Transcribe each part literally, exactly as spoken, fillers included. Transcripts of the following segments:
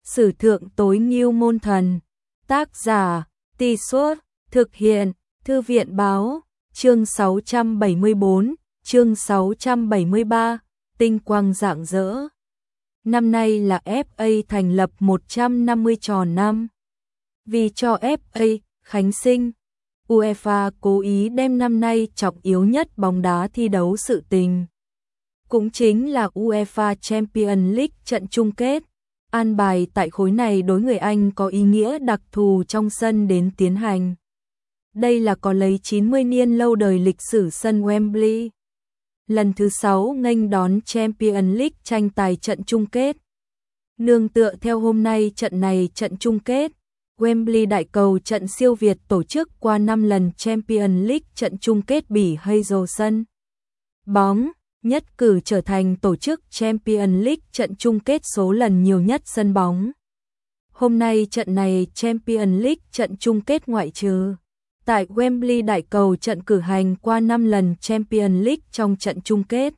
Sử thượng tối ngưu môn thần. Tác giả, Tì Suốt, thực hiện, Thư viện báo, chương sáu trăm bảy mươi tư, chương sáu trăm bảy mươi ba, tinh quang rạng rỡ. Năm nay là ép a thành lập một trăm năm mươi tròn năm. Vì cho ép a khánh sinh, UEFA cố ý đem năm nay trọng yếu nhất bóng đá thi đấu sự tình. Cũng chính là UEFA Champions League trận chung kết. An bài tại khối này đối người Anh có ý nghĩa đặc thù trong sân đến tiến hành. Đây là có lấy chín mươi niên lâu đời lịch sử sân Wembley. Lần thứ sáu nghênh đón Champions League tranh tài trận chung kết. Nương tựa theo hôm nay trận này trận chung kết, Wembley đại cầu trận siêu Việt tổ chức qua năm lần Champions League trận chung kết Bỉ Hazel sân bóng, nhất cử trở thành tổ chức Champions League trận chung kết số lần nhiều nhất sân bóng. Hôm nay trận này Champions League trận chung kết ngoại trừ tại Wembley đại cầu trận cử hành qua năm lần Champions League trong trận chung kết.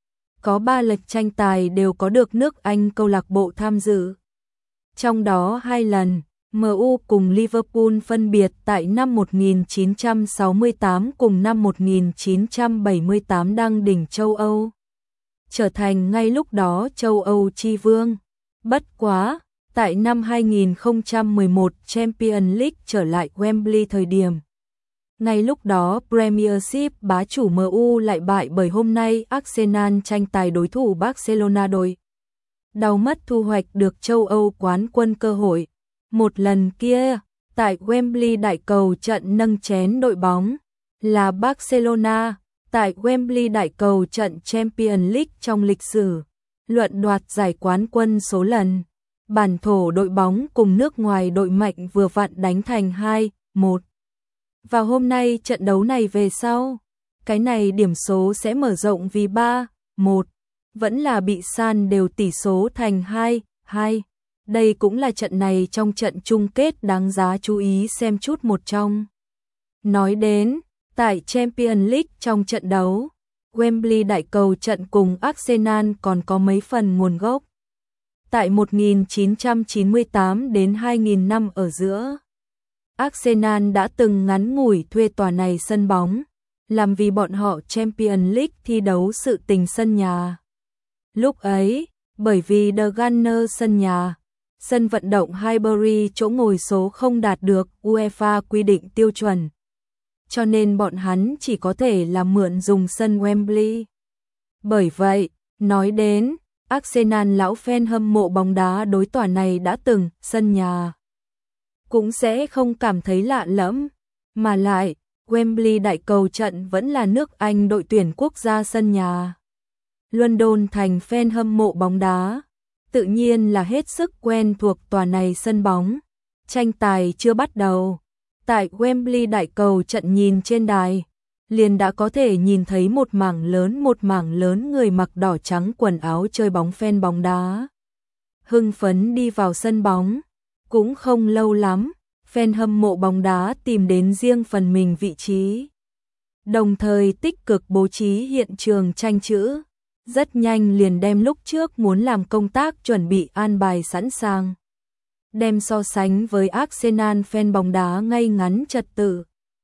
Có ba lần tranh tài đều có được nước Anh câu lạc bộ tham dự. Trong đó hai lần, em u cùng Liverpool phân biệt tại năm một nghìn chín trăm sáu mươi tám cùng năm một nghìn chín trăm bảy mươi tám đăng đỉnh châu Âu, trở thành ngay lúc đó châu Âu chi vương. Bất quá, tại năm hai nghìn không trăm mười một Champions League trở lại Wembley thời điểm. Ngay lúc đó Premiership bá chủ em u lại bại bởi hôm nay Arsenal tranh tài đối thủ Barcelona đội. Đau mất thu hoạch được châu Âu quán quân cơ hội. Một lần kia, tại Wembley đại cầu trận nâng chén đội bóng là Barcelona, tại Wembley đại cầu trận Champions League trong lịch sử, luận đoạt giải quán quân số lần. Bản thổ đội bóng cùng nước ngoài đội mạnh vừa vặn đánh thành hai một. Và hôm nay trận đấu này về sau, cái này điểm số sẽ mở rộng vì ba một, vẫn là bị san đều tỷ số thành hai hai. Đây cũng là trận này trong trận chung kết đáng giá chú ý xem chút một trong. Nói đến, tại Champions League trong trận đấu, Wembley đại cầu trận cùng Arsenal còn có mấy phần nguồn gốc. Tại một nghìn chín trăm chín mươi tám đến hai nghìn năm ở giữa, Arsenal đã từng ngắn ngủi thuê tòa này sân bóng, làm vì bọn họ Champions League thi đấu sự tình sân nhà. Lúc ấy, bởi vì The Gunners sân nhà, sân vận động Highbury chỗ ngồi số không đạt được UEFA quy định tiêu chuẩn, cho nên bọn hắn chỉ có thể là mượn dùng sân Wembley. Bởi vậy, nói đến, Arsenal lão fan hâm mộ bóng đá đối tòa này đã từng sân nhà, cũng sẽ không cảm thấy lạ lẫm, mà lại, Wembley đại cầu trận vẫn là nước Anh đội tuyển quốc gia sân nhà. London thành fan hâm mộ bóng đá, tự nhiên là hết sức quen thuộc tòa này sân bóng. Tranh tài chưa bắt đầu, tại Wembley đại cầu trận nhìn trên đài, liền đã có thể nhìn thấy một mảng lớn một mảng lớn người mặc đỏ trắng quần áo chơi bóng fan bóng đá. Hưng phấn đi vào sân bóng, cũng không lâu lắm, fan hâm mộ bóng đá tìm đến riêng phần mình vị trí. Đồng thời tích cực bố trí hiện trường tranh chữ. Rất nhanh liền đem lúc trước muốn làm công tác chuẩn bị an bài sẵn sàng. Đem so sánh với Arsenal fan bóng đá ngay ngắn trật tự.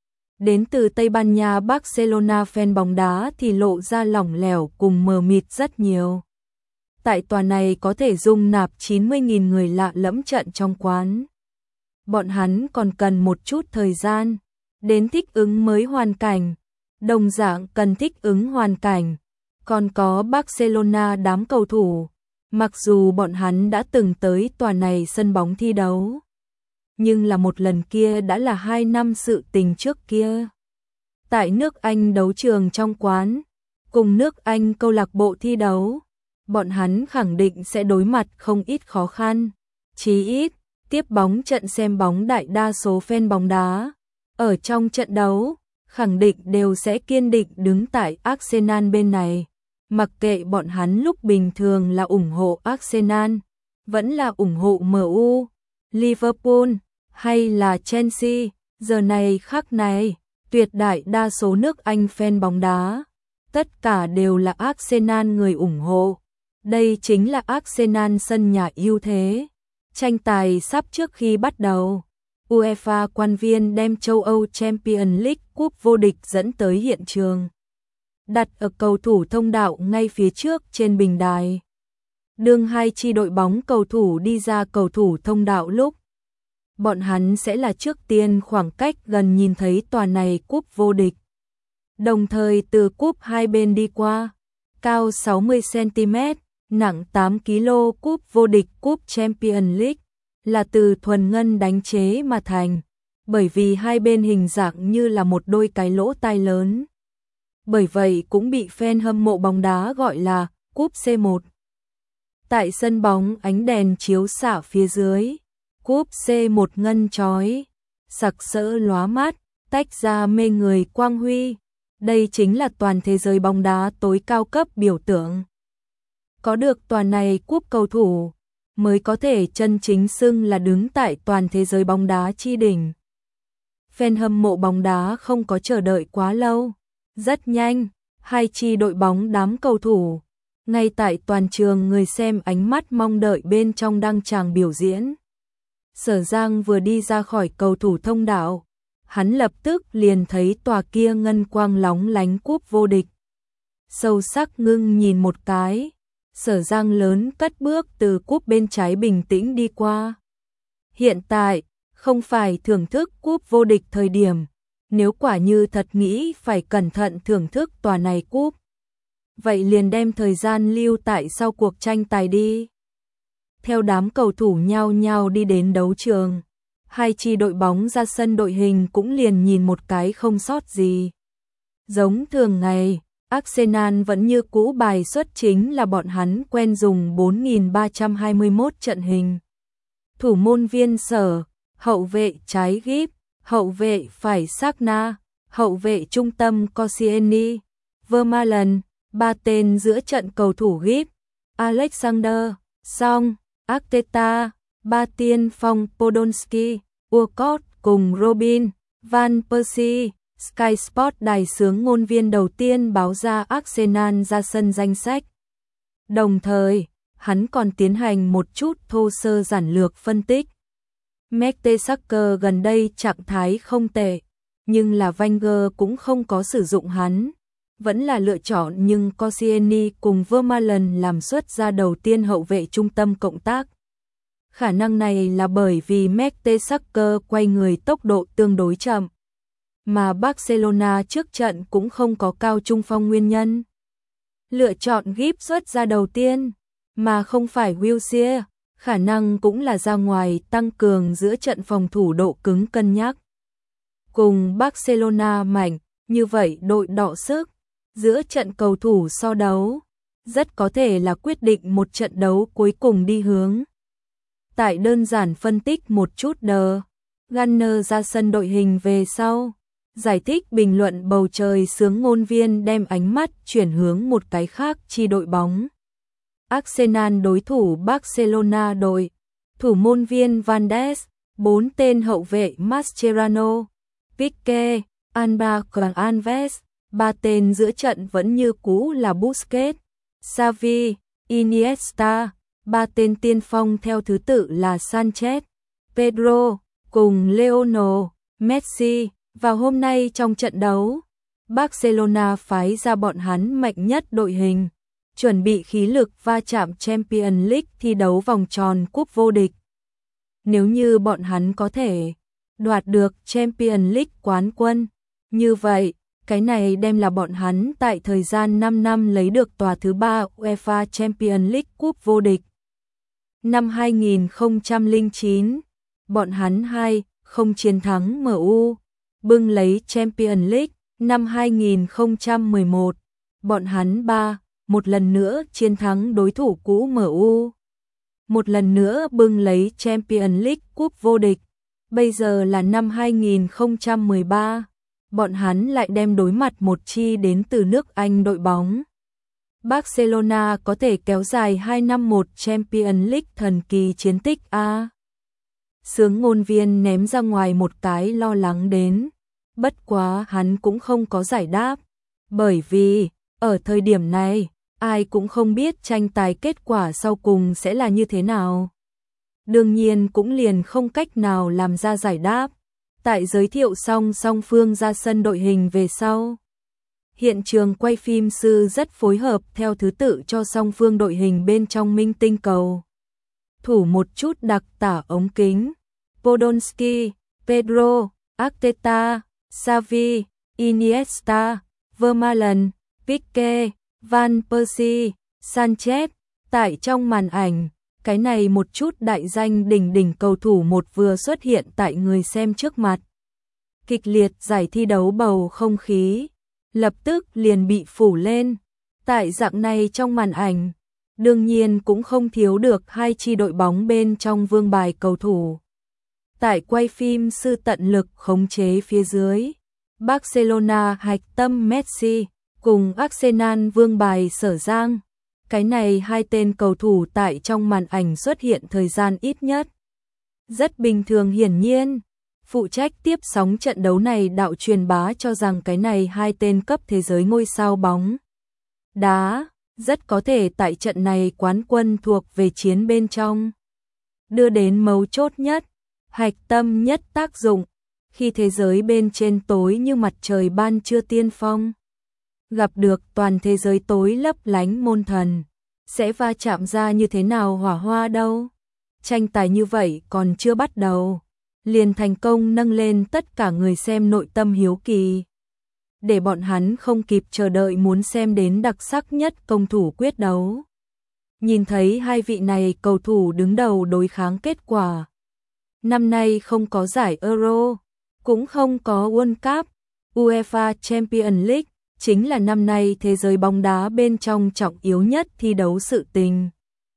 Đến từ Tây Ban Nha Barcelona fan bóng đá thì lộ ra lỏng lẻo cùng mờ mịt rất nhiều. Tại tòa này có thể dung nạp chín mươi nghìn người lạ lẫm trận trong quán. Bọn hắn còn cần một chút thời gian đến thích ứng mới hoàn cảnh. Đồng dạng cần thích ứng hoàn cảnh. Còn có Barcelona đám cầu thủ, mặc dù bọn hắn đã từng tới tòa này sân bóng thi đấu, nhưng là một lần kia đã là hai năm sự tình trước kia. Tại nước Anh đấu trường trong quán, cùng nước Anh câu lạc bộ thi đấu, bọn hắn khẳng định sẽ đối mặt không ít khó khăn. Chí ít, tiếp bóng trận xem bóng đại đa số fan bóng đá, ở trong trận đấu, khẳng định đều sẽ kiên định đứng tại Arsenal bên này. Mặc kệ bọn hắn lúc bình thường là ủng hộ Arsenal, vẫn là ủng hộ em u, Liverpool, hay là Chelsea, giờ này khắc này, tuyệt đại đa số nước Anh fan bóng đá, tất cả đều là Arsenal người ủng hộ. Đây chính là Arsenal sân nhà ưu thế. Tranh tài sắp trước khi bắt đầu, UEFA quan viên đem châu Âu Champions League cúp vô địch dẫn tới hiện trường, đặt ở cầu thủ thông đạo ngay phía trước trên bình đài. Đương hai chi đội bóng cầu thủ đi ra cầu thủ thông đạo lúc, bọn hắn sẽ là trước tiên khoảng cách gần nhìn thấy tòa này cúp vô địch. Đồng thời từ cúp hai bên đi qua, cao sáu mươi xăng-ti-mét, nặng tám ki lô gam cúp vô địch cúp Champions League là từ thuần ngân đánh chế mà thành, bởi vì hai bên hình dạng như là một đôi cái lỗ tai lớn. Bởi vậy cũng bị fan hâm mộ bóng đá gọi là cúp xê một. Tại sân bóng ánh đèn chiếu xạ phía dưới, cúp xê một ngân chói, sặc sỡ lóa mắt, tách ra mê người quang huy. Đây chính là toàn thế giới bóng đá tối cao cấp biểu tượng. Có được tòa này cúp cầu thủ, mới có thể chân chính xưng là đứng tại toàn thế giới bóng đá chi đỉnh. Fan hâm mộ bóng đá không có chờ đợi quá lâu. Rất nhanh, hai chi đội bóng đám cầu thủ, ngay tại toàn trường người xem ánh mắt mong đợi bên trong đăng tràng biểu diễn. Sở Giang vừa đi ra khỏi cầu thủ thông đạo, hắn lập tức liền thấy tòa kia ngân quang lóng lánh cúp vô địch. Sâu sắc ngưng nhìn một cái, Sở Giang lớn cất bước từ cúp bên trái bình tĩnh đi qua. Hiện tại, không phải thưởng thức cúp vô địch thời điểm, nếu quả như thật nghĩ phải cẩn thận thưởng thức tòa này cúp, vậy liền đem thời gian lưu tại sau cuộc tranh tài đi. Theo đám cầu thủ nhao nhao đi đến đấu trường, hai chi đội bóng ra sân đội hình cũng liền nhìn một cái không sót gì. Giống thường ngày, Arsenal vẫn như cũ bài xuất chính là bọn hắn quen dùng bốn nghìn ba trăm hai mươi mốt trận hình. Thủ môn viên Sở, hậu vệ trái Gip, hậu vệ phải Sagna, hậu vệ trung tâm Koscielny, Vermaelen, ba tên giữa trận cầu thủ Gip, Alexander, Song, Arteta, ba tiên phong Podolski, Walcott cùng Robin, Van Persie. Sky Sport đài xướng ngôn viên đầu tiên báo ra Arsenal ra sân danh sách. Đồng thời, hắn còn tiến hành một chút thô sơ giản lược phân tích. Mertesacker gần đây trạng thái không tệ, nhưng là Wenger cũng không có sử dụng hắn. Vẫn là lựa chọn nhưng Koscielny cùng Vermaelen làm xuất ra đầu tiên hậu vệ trung tâm cộng tác. Khả năng này là bởi vì Mertesacker quay người tốc độ tương đối chậm, mà Barcelona trước trận cũng không có cao trung phong nguyên nhân. Lựa chọn Gip xuất ra đầu tiên, mà không phải Wilshere, khả năng cũng là ra ngoài tăng cường giữa trận phòng thủ độ cứng cân nhắc. Cùng Barcelona mạnh, như vậy đội đọ sức, giữa trận cầu thủ so đấu, rất có thể là quyết định một trận đấu cuối cùng đi hướng. Tại đơn giản phân tích một chút đờ, Gunner ra sân đội hình về sau, giải thích bình luận bầu trời sướng ngôn viên đem ánh mắt chuyển hướng một cái khác chi đội bóng. Arsenal đối thủ Barcelona đội, thủ môn viên Van Ness, bốn tên hậu vệ Mascherano, Pique, Alba và Alves, ba tên giữa trận vẫn như cũ là Busquets, Xavi, Iniesta, ba tên tiên phong theo thứ tự là Sanchez, Pedro, cùng Lionel Messi. Vào hôm nay trong trận đấu, Barcelona phái ra bọn hắn mạnh nhất đội hình, chuẩn bị khí lực va chạm Champions League thi đấu vòng tròn cúp vô địch. Nếu như bọn hắn có thể đoạt được Champions League quán quân, như vậy, cái này đem là bọn hắn tại thời gian năm năm lấy được tòa thứ ba UEFA Champions League cúp vô địch. Năm hai nghìn không trăm lẻ chín, bọn hắn hai không chiến thắng em u, bưng lấy Champions League. Năm hai nghìn không trăm mười một, bọn hắn ba một lần nữa chiến thắng đối thủ cũ em u. Một lần nữa bưng lấy Champions League cúp vô địch. Bây giờ là năm hai nghìn không trăm mười ba, bọn hắn lại đem đối mặt một chi đến từ nước Anh đội bóng. Barcelona có thể kéo dài hai năm một Champions League thần kỳ chiến tích a. Sướng ngôn viên ném ra ngoài một cái lo lắng đến. Bất quá hắn cũng không có giải đáp, bởi vì, ở thời điểm này, ai cũng không biết tranh tài kết quả sau cùng sẽ là như thế nào. đương nhiên cũng liền không cách nào làm ra giải đáp. Tại giới thiệu xong song phương ra sân đội hình về sau, hiện trường quay phim sư rất phối hợp theo thứ tự cho song phương đội hình bên trong minh tinh cầu thủ một chút đặc tả ống kính. Podolski, Pedro, Arteta, Xavi, Iniesta, Vermaelen, Pique, Van Persie, Sanchez. Tại trong màn ảnh, cái này một chút đại danh đỉnh đỉnh cầu thủ một vừa xuất hiện tại người xem trước mặt. Kịch liệt giải thi đấu bầu không khí lập tức liền bị phủ lên. Tại dạng này trong màn ảnh, đương nhiên cũng không thiếu được hai chi đội bóng bên trong vương bài cầu thủ. Tại quay phim sư tận lực khống chế phía dưới, Barcelona hạch tâm Messi cùng Arsenal vương bài Sở Giang. Cái này hai tên cầu thủ tại trong màn ảnh xuất hiện thời gian ít nhất. Rất bình thường, hiển nhiên, phụ trách tiếp sóng trận đấu này đạo truyền bá cho rằng cái này hai tên cấp thế giới ngôi sao bóng đá rất có thể tại trận này quán quân thuộc về chiến bên trong, đưa đến mấu chốt nhất, hạch tâm nhất tác dụng, khi thế giới bên trên tối như mặt trời ban trưa tiên phong, gặp được toàn thế giới tối lấp lánh môn thần, sẽ va chạm ra như thế nào hỏa hoa đâu. Tranh tài như vậy còn chưa bắt đầu, liền thành công nâng lên tất cả người xem nội tâm hiếu kỳ, để bọn hắn không kịp chờ đợi muốn xem đến đặc sắc nhất công thủ quyết đấu. Nhìn thấy hai vị này cầu thủ đứng đầu đối kháng kết quả. Năm nay không có giải Euro, cũng không có World Cup, UEFA Champions League, chính là năm nay thế giới bóng đá bên trong trọng yếu nhất thi đấu sự tình.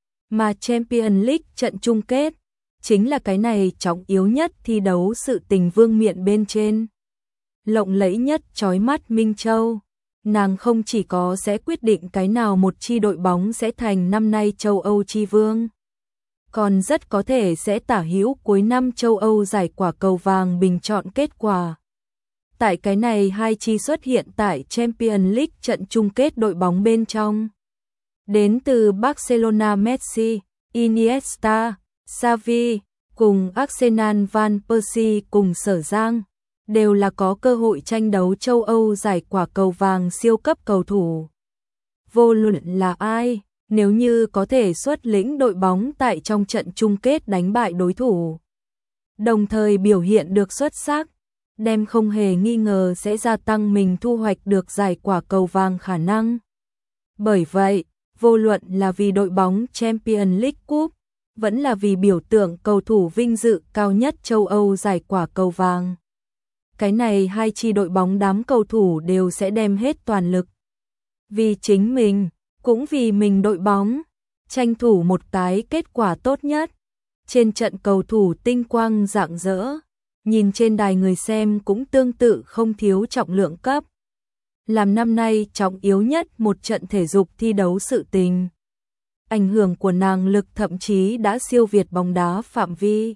Mà Champions League trận chung kết, chính là cái này trọng yếu nhất thi đấu sự tình vương miện bên trên. Lộng lẫy nhất chói mắt Minh Châu, nàng không chỉ có sẽ quyết định cái nào một chi đội bóng sẽ thành năm nay châu Âu chi vương, còn rất có thể sẽ tả hữu cuối năm châu Âu giải quả cầu vàng bình chọn kết quả. Tại cái này hai chi xuất hiện tại Champions League trận chung kết đội bóng bên trong. Đến từ Barcelona Messi, Iniesta, Xavi, cùng Arsenal Van Persie cùng Sở Giang, đều là có cơ hội tranh đấu châu Âu giải quả cầu vàng siêu cấp cầu thủ. Vô luận là ai, nếu như có thể xuất lĩnh đội bóng tại trong trận chung kết đánh bại đối thủ, đồng thời biểu hiện được xuất sắc, đem không hề nghi ngờ sẽ gia tăng mình thu hoạch được giải quả cầu vàng khả năng. Bởi vậy, vô luận là vì đội bóng Champions League Cup, vẫn là vì biểu tượng cầu thủ vinh dự cao nhất châu Âu giải quả cầu vàng, cái này hai chi đội bóng đám cầu thủ đều sẽ đem hết toàn lực. Vì chính mình, cũng vì mình đội bóng, tranh thủ một cái kết quả tốt nhất. Trên trận cầu thủ tinh quang rạng rỡ, nhìn trên đài người xem cũng tương tự không thiếu trọng lượng cấp. Làm năm nay trọng yếu nhất một trận thể dục thi đấu sự tình. Ảnh hưởng của nàng lực thậm chí đã siêu việt bóng đá phạm vi.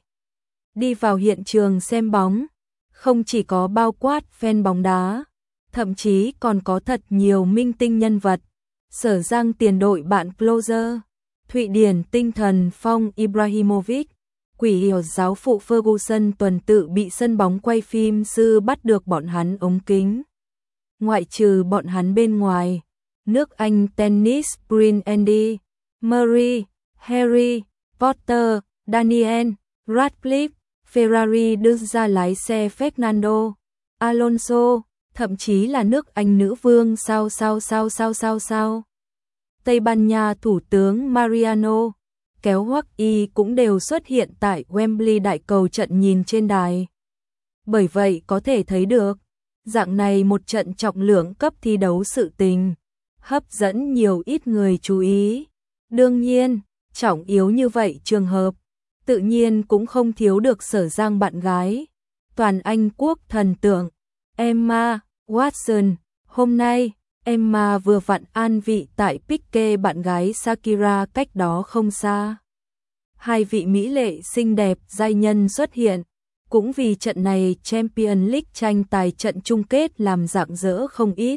Đi vào hiện trường xem bóng, không chỉ có bao quát fan bóng đá, thậm chí còn có thật nhiều minh tinh nhân vật. Sở Giang tiền đội bạn Closer, Thụy Điển tinh thần Phong Ibrahimovic, quỷ hiểu giáo phụ Ferguson tuần tự bị sân bóng quay phim sư bắt được bọn hắn ống kính. Ngoại trừ bọn hắn bên ngoài, nước Anh tennis Prince Andy, Murray, Harry, Potter, Daniel, Radcliffe, Ferrari đưa ra lái xe Fernando, Alonso, thậm chí là nước Anh nữ vương sao sao sao sao sao sao. Tây Ban Nha thủ tướng Mariano, kéo hoắc y cũng đều xuất hiện tại Wembley đại cầu trận nhìn trên đài. Bởi vậy có thể thấy được, dạng này một trận trọng lượng cấp thi đấu sự tình, hấp dẫn nhiều ít người chú ý. Đương nhiên, trọng yếu như vậy trường hợp, tự nhiên cũng không thiếu được Sở Giang bạn gái, toàn Anh quốc thần tượng, Emma Watson. Hôm nay, Emma vừa vặn an vị tại Pique bạn gái Shakira cách đó không xa. Hai vị mỹ lệ xinh đẹp giai nhân xuất hiện, cũng vì trận này Champions League tranh tài trận chung kết làm rạng rỡ không ít.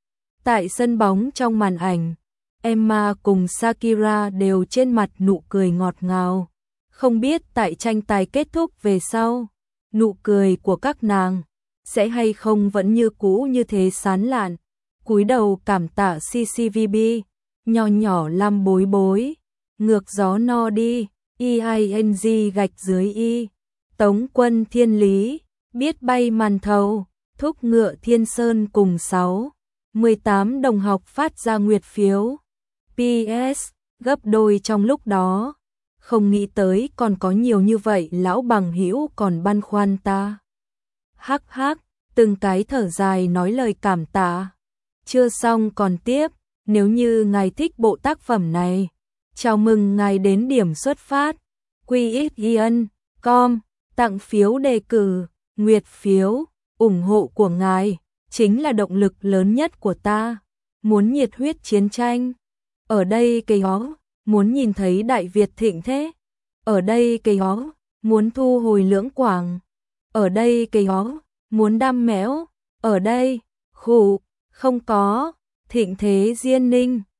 Tại sân bóng trong màn ảnh, Emma cùng Shakira đều trên mặt nụ cười ngọt ngào, Không biết tại tranh tài kết thúc về sau, nụ cười của các nàng sẽ hay không vẫn như cũ như thế sán lạn. Cúi đầu cảm tạ xê xê vê bê, nho nhỏ Lam bối bối, ngược gió no đi, i anh gạch dưới y, Tống Quân Thiên Lý, biết bay màn thầu, thúc ngựa Thiên Sơn cùng sáu, mười tám đồng học phát ra nguyệt phiếu. pê ét, gấp đôi trong lúc đó, không nghĩ tới còn có nhiều như vậy lão bằng hữu còn băn khoăn ta. Hắc hắc, từng cái thở dài nói lời cảm tạ. Chưa xong còn tiếp, nếu như ngài thích bộ tác phẩm này, chào mừng ngài đến điểm xuất phát, quy ích yên com, tặng phiếu đề cử, nguyệt phiếu, ủng hộ của ngài, chính là động lực lớn nhất của ta. Muốn nhiệt huyết chiến tranh, ở đây cây ó, muốn nhìn thấy Đại Việt thịnh thế, ở đây cây ó, muốn thu hồi Lưỡng Quảng, ở đây cây ó, muốn đam mẽo, ở đây, khủ, không có, thịnh thế Diên Ninh.